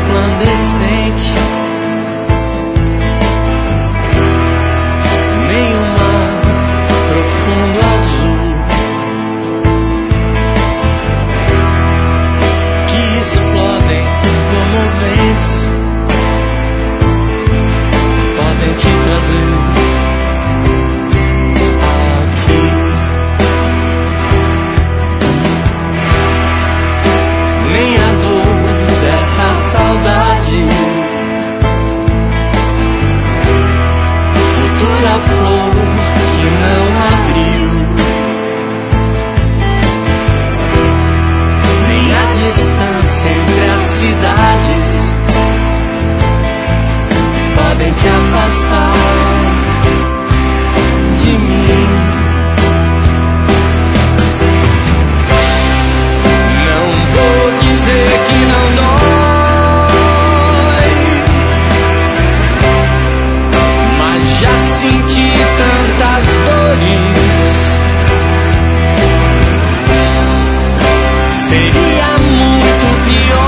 resplandecente, nem o mar profundo azul que explodem comoventes podem te trazer aqui. Nem a dor dessa saudade, futura flor que não abriu, nem a distância entre as cidades podem te afastar de mim. Não vou dizer que não dói, mas já senti tantas dores. Seria muito pior